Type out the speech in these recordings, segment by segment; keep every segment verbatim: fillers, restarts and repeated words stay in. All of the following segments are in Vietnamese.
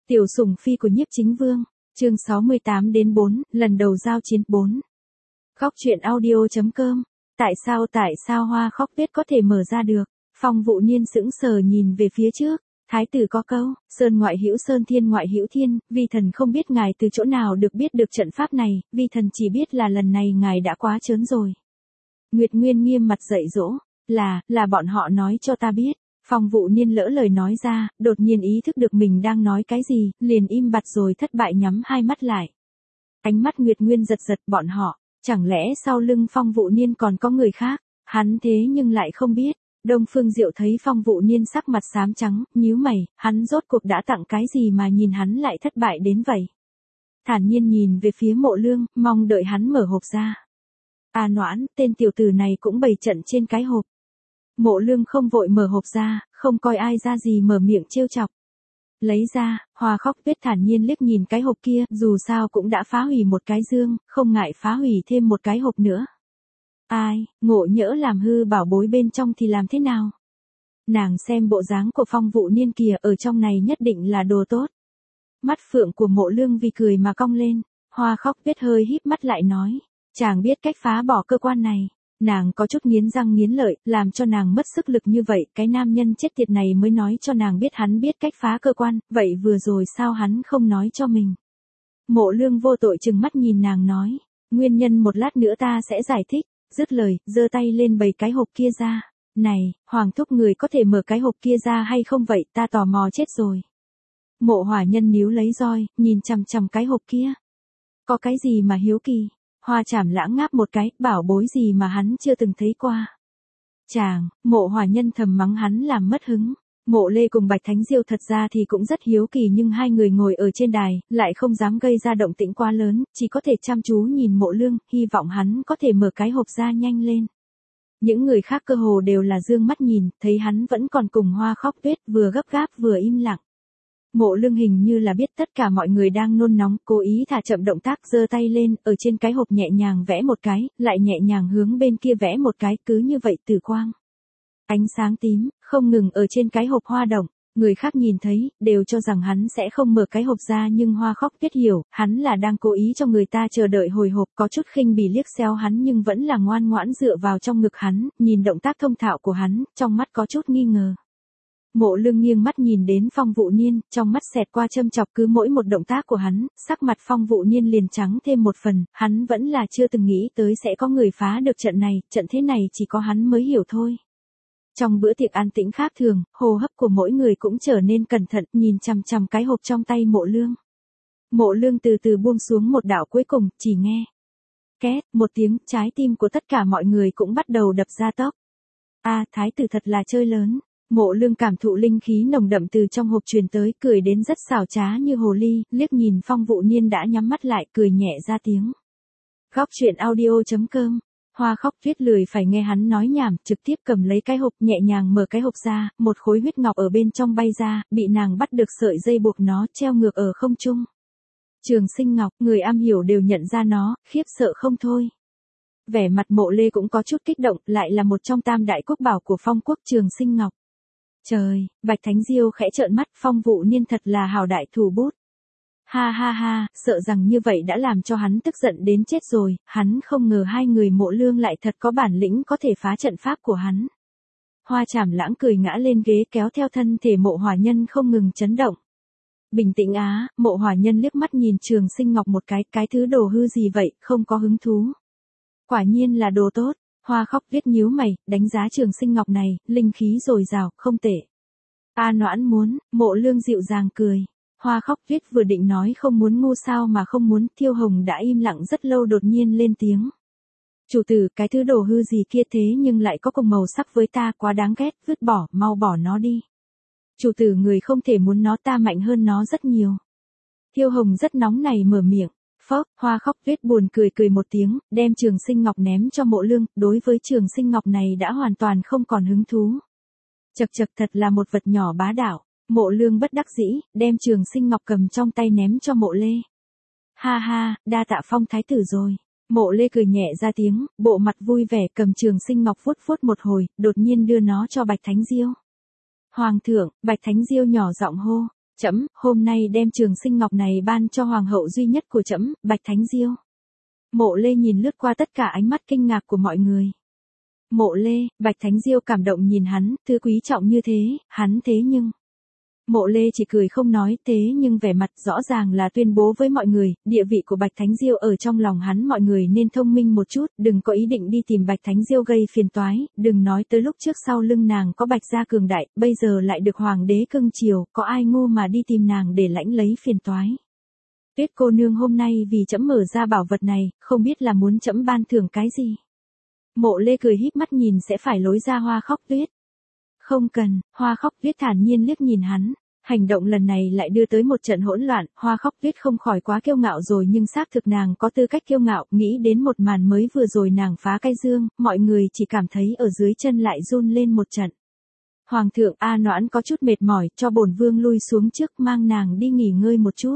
Tiểu sủng phi của Nhiếp Chính Vương, chương sáu mươi tám đến bốn, lần đầu giao chiến bốn. Góc truyện audio chấm com. Tại sao tại sao Hoa Khóc Tuyết có thể mở ra được? Phong Vụ Niên sững sờ nhìn về phía trước, thái tử có câu, sơn ngoại hữu sơn thiên ngoại hữu thiên, vi thần không biết ngài từ chỗ nào được biết được trận pháp này, vi thần chỉ biết là lần này ngài đã quá trớn rồi. Nguyệt Nguyên nghiêm mặt dạy dỗ, là, là bọn họ nói cho ta biết. Phong Vụ Niên lỡ lời nói ra, đột nhiên ý thức được mình đang nói cái gì, liền im bặt rồi thất bại nhắm hai mắt lại. Ánh mắt Nguyệt Nguyên giật giật, bọn họ, chẳng lẽ sau lưng Phong Vụ Niên còn có người khác, hắn thế nhưng lại không biết. Đông Phương Diệu thấy Phong Vụ Niên sắc mặt xám trắng, nhíu mày, hắn rốt cuộc đã tặng cái gì mà nhìn hắn lại thất bại đến vậy. Thản nhiên nhìn về phía Mộ Lương, mong đợi hắn mở hộp ra. À Noãn, tên tiểu tử này cũng bày trận trên cái hộp. Mộ Lương không vội mở hộp ra, không coi ai ra gì mở miệng trêu chọc. Lấy ra, Hoa Khóc Tuyết thản nhiên liếc nhìn cái hộp kia, dù sao cũng đã phá hủy một cái dương, không ngại phá hủy thêm một cái hộp nữa. Ai, ngộ nhỡ làm hư bảo bối bên trong thì làm thế nào? Nàng xem bộ dáng của Phong Vụ Niên kìa, ở trong này nhất định là đồ tốt. Mắt phượng của Mộ Lương vì cười mà cong lên, Hoa Khóc Tuyết hơi híp mắt lại nói, chàng biết cách phá bỏ cơ quan này. Nàng có chút nghiến răng nghiến lợi, làm cho nàng mất sức lực như vậy, cái nam nhân chết tiệt này mới nói cho nàng biết hắn biết cách phá cơ quan, vậy vừa rồi sao hắn không nói cho mình. Mộ Lương vô tội chừng mắt nhìn nàng nói, nguyên nhân một lát nữa ta sẽ giải thích, dứt lời, giơ tay lên bày cái hộp kia ra, này, Hoàng thúc người có thể mở cái hộp kia ra hay không vậy, ta tò mò chết rồi. Mộ Hỏa Nhân níu lấy roi, nhìn chằm chằm cái hộp kia. Có cái gì mà hiếu kỳ? Hoa Trảm Lãng ngáp một cái, bảo bối gì mà hắn chưa từng thấy qua. Chàng, Mộ Hỏa Nhân thầm mắng hắn làm mất hứng. Mộ Lê cùng Bạch Thánh Diêu thật ra thì cũng rất hiếu kỳ nhưng hai người ngồi ở trên đài, lại không dám gây ra động tĩnh quá lớn, chỉ có thể chăm chú nhìn Mộ Lương, hy vọng hắn có thể mở cái hộp ra nhanh lên. Những người khác cơ hồ đều là dương mắt nhìn, thấy hắn vẫn còn cùng Hoa Khóc Tuyết, vừa gấp gáp vừa im lặng. Mộ Lương hình như là biết tất cả mọi người đang nôn nóng, cố ý thả chậm động tác, giơ tay lên, ở trên cái hộp nhẹ nhàng vẽ một cái, lại nhẹ nhàng hướng bên kia vẽ một cái, cứ như vậy tử quang. Ánh sáng tím, không ngừng ở trên cái hộp hoa động, người khác nhìn thấy, đều cho rằng hắn sẽ không mở cái hộp ra nhưng Hoa Khóc Tuyết hiểu, hắn là đang cố ý cho người ta chờ đợi hồi hộp, có chút khinh bỉ liếc xéo hắn nhưng vẫn là ngoan ngoãn dựa vào trong ngực hắn, nhìn động tác thông thạo của hắn, trong mắt có chút nghi ngờ. Mộ Lương nghiêng mắt nhìn đến Phong Vụ Niên, trong mắt xẹt qua châm chọc cứ mỗi một động tác của hắn, sắc mặt Phong Vụ Niên liền trắng thêm một phần, hắn vẫn là chưa từng nghĩ tới sẽ có người phá được trận này, trận thế này chỉ có hắn mới hiểu thôi. Trong bữa tiệc an tĩnh khác thường, hô hấp của mỗi người cũng trở nên cẩn thận, nhìn chằm chằm cái hộp trong tay Mộ Lương. Mộ Lương từ từ buông xuống một đạo cuối cùng, chỉ nghe két, một tiếng, trái tim của tất cả mọi người cũng bắt đầu đập ra tốc. A, à, thái tử thật là chơi lớn. Mộ Lương cảm thụ linh khí nồng đậm từ trong hộp truyền tới, cười đến rất xảo trá như hồ ly, liếc nhìn Phong Vụ Niên đã nhắm mắt lại, cười nhẹ ra tiếng. Góc truyện audio chấm com. Hoa Khóc Tuyết lười phải nghe hắn nói nhảm, trực tiếp cầm lấy cái hộp, nhẹ nhàng mở cái hộp ra, một khối huyết ngọc ở bên trong bay ra, bị nàng bắt được sợi dây buộc nó treo ngược ở không trung. Trường Sinh Ngọc, người am hiểu đều nhận ra nó, khiếp sợ không thôi. Vẻ mặt Mộ Lê cũng có chút kích động, lại là một trong tam đại quốc bảo của Phong quốc Trường Sinh Ngọc. Trời, Bạch Thánh Diêu khẽ trợn mắt, Phong Vụ Niên thật là hào đại thủ bút. Ha ha ha, sợ rằng như vậy đã làm cho hắn tức giận đến chết rồi, hắn không ngờ hai người Mộ Lương lại thật có bản lĩnh có thể phá trận pháp của hắn. Hoa Trảm Lãng cười ngã lên ghế kéo theo thân thể Mộ Hỏa Nhân không ngừng chấn động. Bình tĩnh á, Mộ Hỏa Nhân liếc mắt nhìn Trường Sinh Ngọc một cái, cái thứ đồ hư gì vậy, không có hứng thú. Quả nhiên là đồ tốt. Hoa Khóc Tuyết nhíu mày, đánh giá Trường Sinh Ngọc này, linh khí dồi dào, không tệ. A Noãn muốn, Mộ Lương dịu dàng cười. Hoa Khóc Tuyết vừa định nói không muốn ngu sao mà không muốn, Thiêu Hồng đã im lặng rất lâu đột nhiên lên tiếng. Chủ tử, cái thứ đồ hư gì kia thế nhưng lại có cùng màu sắc với ta, quá đáng ghét, vứt bỏ, mau bỏ nó đi. Chủ tử người không thể muốn nó, ta mạnh hơn nó rất nhiều. Thiêu Hồng rất nóng này mở miệng. Phốc, Hoa Khóc Tuyết buồn cười cười một tiếng, đem Trường Sinh Ngọc ném cho Mộ Lương, đối với Trường Sinh Ngọc này đã hoàn toàn không còn hứng thú. Chật chật thật là một vật nhỏ bá đạo. Mộ Lương bất đắc dĩ, đem Trường Sinh Ngọc cầm trong tay ném cho Mộ Lê. Ha ha, đa tạ Phong thái tử rồi. Mộ Lê cười nhẹ ra tiếng, bộ mặt vui vẻ cầm Trường Sinh Ngọc vuốt vuốt một hồi, đột nhiên đưa nó cho Bạch Thánh Diêu. Hoàng thượng, Bạch Thánh Diêu nhỏ giọng hô. Trẫm hôm nay đem trường sinh ngọc này ban cho hoàng hậu duy nhất của trẫm, Bạch Thánh Diêu. Mộ Lê nhìn lướt qua tất cả ánh mắt kinh ngạc của mọi người. Mộ Lê, Bạch Thánh Diêu cảm động nhìn hắn, thứ quý trọng như thế, hắn thế nhưng... Mộ Lê chỉ cười không nói, thế nhưng vẻ mặt rõ ràng là tuyên bố với mọi người, địa vị của Bạch Thánh Diêu ở trong lòng hắn, mọi người nên thông minh một chút, đừng có ý định đi tìm Bạch Thánh Diêu gây phiền toái, đừng nói tới lúc trước sau lưng nàng có Bạch gia cường đại, bây giờ lại được hoàng đế cưng chiều, có ai ngu mà đi tìm nàng để lãnh lấy phiền toái. Tuyết cô nương hôm nay vì trẫm mở ra bảo vật này, không biết là muốn trẫm ban thưởng cái gì. Mộ Lê cười híp mắt nhìn sẽ phải lối ra Hoa Khóc Tuyết. Không cần, Hoa Khóc Tuyết thản nhiên liếc nhìn hắn. Hành động lần này lại đưa tới một trận hỗn loạn, Hoa Khóc Tuyết không khỏi quá kiêu ngạo rồi, nhưng xác thực nàng có tư cách kiêu ngạo, nghĩ đến một màn mới vừa rồi nàng phá cái dương, mọi người chỉ cảm thấy ở dưới chân lại run lên một trận. Hoàng thượng, A Noãn có chút mệt mỏi, cho bổn vương lui xuống trước, mang nàng đi nghỉ ngơi một chút.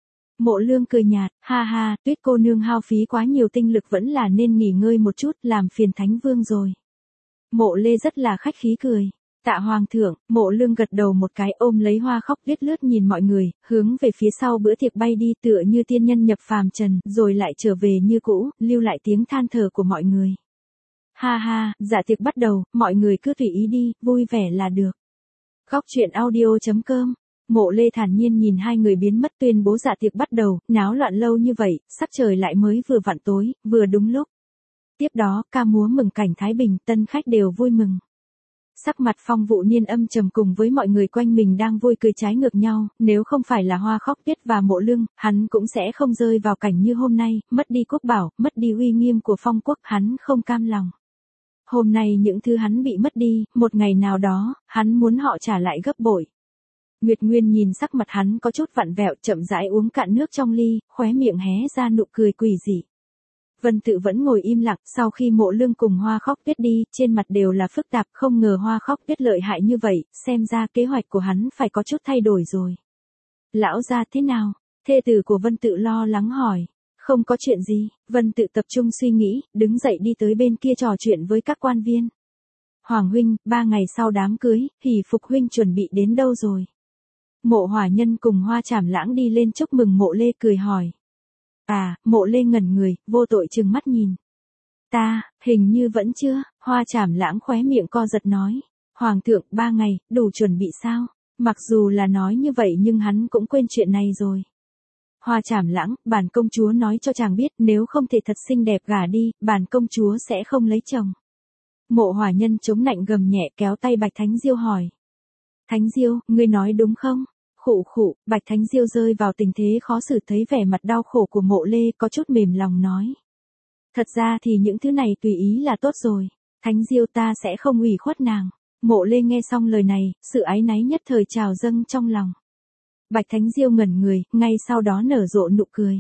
Mộ Lương cười nhạt, ha ha, Tuyết cô nương hao phí quá nhiều tinh lực vẫn là nên nghỉ ngơi một chút, làm phiền Thánh Vương rồi. Mộ Lê rất là khách khí cười. Tạ hoàng thượng, Mộ Lương gật đầu một cái, ôm lấy Hoa Khóc Tuyết lướt nhìn mọi người, hướng về phía sau bữa tiệc bay đi, tựa như tiên nhân nhập phàm trần, rồi lại trở về như cũ, lưu lại tiếng than thở của mọi người. Ha ha, dạ tiệc bắt đầu, mọi người cứ tùy ý đi, vui vẻ là được. Góc truyện audio chấm com. Mộ Lê thản nhiên nhìn hai người biến mất, tuyên bố dạ tiệc bắt đầu, náo loạn lâu như vậy, sắc trời lại mới vừa vặn tối, vừa đúng lúc. Tiếp đó, ca múa mừng cảnh thái bình, tân khách đều vui mừng. Sắc mặt Phong Vũ Niên âm trầm cùng với mọi người quanh mình đang vui cười trái ngược nhau, nếu không phải là Hoa Khóc Tuyết và Mộ Lương, hắn cũng sẽ không rơi vào cảnh như hôm nay, mất đi quốc bảo, mất đi uy nghiêm của Phong quốc, hắn không cam lòng. Hôm nay những thứ hắn bị mất đi, một ngày nào đó, hắn muốn họ trả lại gấp bội. Nguyệt Nguyên nhìn sắc mặt hắn có chút vặn vẹo, chậm rãi uống cạn nước trong ly, khóe miệng hé ra nụ cười quỷ dị. Vân Tự vẫn ngồi im lặng, sau khi Mộ Lương cùng Hoa Khóc Tuyết đi, trên mặt đều là phức tạp, không ngờ Hoa Khóc Tuyết lợi hại như vậy, xem ra kế hoạch của hắn phải có chút thay đổi rồi. Lão gia thế nào? Thê tử của Vân Tự lo lắng hỏi. Không có chuyện gì, Vân Tự tập trung suy nghĩ, đứng dậy đi tới bên kia trò chuyện với các quan viên. Hoàng huynh, ba ngày sau đám cưới, Hỷ Phục huynh chuẩn bị đến đâu rồi? Mộ Hỏa Nhân cùng Hoa Trảm Lãng đi lên chúc mừng Mộ Lê, cười hỏi. À, Mộ Lê ngẩn người, vô tội trừng mắt nhìn. Ta, hình như vẫn chưa, Hoa Trảm Lãng khóe miệng co giật nói. Hoàng thượng, ba ngày, đủ chuẩn bị sao? Mặc dù là nói như vậy nhưng hắn cũng quên chuyện này rồi. Hoa Trảm Lãng, bản công chúa nói cho chàng biết, nếu không thể thật xinh đẹp gả đi, bản công chúa sẽ không lấy chồng. Mộ Hỏa Nhân chống nạnh gầm nhẹ, kéo tay Bạch Thánh Diêu hỏi. Thánh Diêu, ngươi nói đúng không? Khụ khụ, Bạch Thánh Diêu rơi vào tình thế khó xử, thấy vẻ mặt đau khổ của Mộ Lê, có chút mềm lòng nói. Thật ra thì những thứ này tùy ý là tốt rồi. Thánh Diêu, ta sẽ không ủy khuất nàng. Mộ Lê nghe xong lời này, sự áy náy nhất thời trào dâng trong lòng. Bạch Thánh Diêu ngẩn người, ngay sau đó nở rộ nụ cười.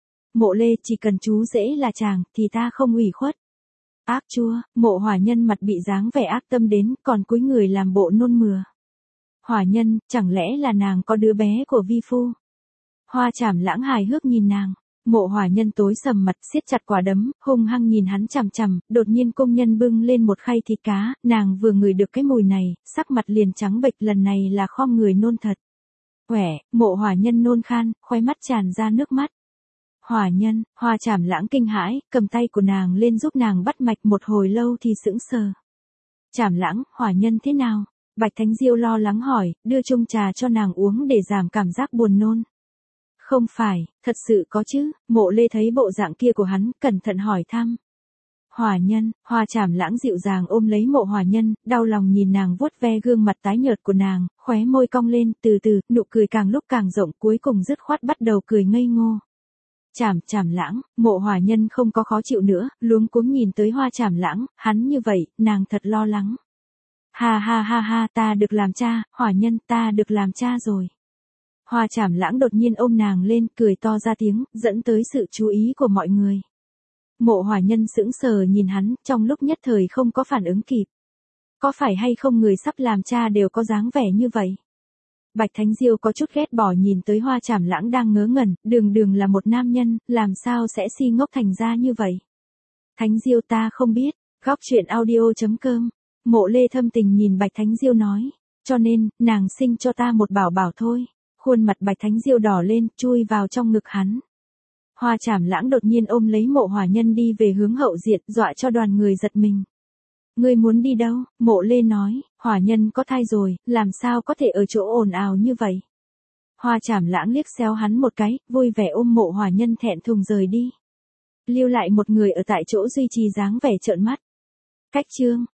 Mộ Lê, chỉ cần chú rể là chàng, thì ta không ủy khuất. Ác chua, Mộ Hỏa Nhân mặt bị dáng vẻ ác tâm đến, còn cúi người làm bộ nôn mửa. Hỏa Nhân, chẳng lẽ là nàng có đứa bé của vi phu? Hoa Trảm Lãng hài hước nhìn nàng. Mộ Hỏa Nhân tối sầm mặt, siết chặt quả đấm, hung hăng nhìn hắn chằm chằm, đột nhiên công nhân bưng lên một khay thịt cá, nàng vừa ngửi được cái mùi này, sắc mặt liền trắng bệch, lần này là khom người nôn thật. Quẻ, Mộ Hỏa Nhân nôn khan, khóe mắt tràn ra nước mắt. Hỏa Nhân, Hoa Trảm Lãng kinh hãi, cầm tay của nàng lên giúp nàng bắt mạch, một hồi lâu thì sững sờ. Trảm Lãng, Hỏa Nhân thế nào? Bạch Thánh Diêu lo lắng hỏi, đưa chung trà cho nàng uống để giảm cảm giác buồn nôn. Không phải, thật sự có chứ, Mộ Lê thấy bộ dạng kia của hắn, cẩn thận hỏi thăm. Hỏa Nhân, Hoa Trảm Lãng dịu dàng ôm lấy Mộ Hỏa Nhân, đau lòng nhìn nàng vuốt ve gương mặt tái nhợt của nàng, khóe môi cong lên, từ từ, nụ cười càng lúc càng rộng, cuối cùng dứt khoát bắt đầu cười ngây ngô. Trảm, Trảm Lãng, Mộ Hỏa Nhân không có khó chịu nữa, luống cuống nhìn tới Hoa Trảm Lãng, hắn như vậy, nàng thật lo lắng. Ha ha ha ha, ta được làm cha, Hỏa Nhân, ta được làm cha rồi. Hoa Trảm Lãng đột nhiên ôm nàng lên, cười to ra tiếng, dẫn tới sự chú ý của mọi người. Mộ Hỏa Nhân sững sờ nhìn hắn, trong lúc nhất thời không có phản ứng kịp. Có phải hay không người sắp làm cha đều có dáng vẻ như vậy? Bạch Thánh Diêu có chút ghét bỏ nhìn tới Hoa Trảm Lãng đang ngớ ngẩn, đường đường là một nam nhân, làm sao sẽ si ngốc thành ra như vậy? Thánh Diêu, ta không biết. Góc truyện audio chấm com. Mộ Lê thâm tình nhìn Bạch Thánh Diêu nói, cho nên, nàng sinh cho ta một bảo bảo thôi. Khuôn mặt Bạch Thánh Diêu đỏ lên, chui vào trong ngực hắn. Hoa Trảm Lãng đột nhiên ôm lấy Mộ Hỏa Nhân đi về hướng hậu diện, dọa cho đoàn người giật mình. Ngươi muốn đi đâu? Mộ Lê nói, Hỏa Nhân có thai rồi, làm sao có thể ở chỗ ồn ào như vậy? Hoa Trảm Lãng liếc xéo hắn một cái, vui vẻ ôm Mộ Hỏa Nhân thẹn thùng rời đi. Lưu lại một người ở tại chỗ duy trì dáng vẻ trợn mắt. Cách chương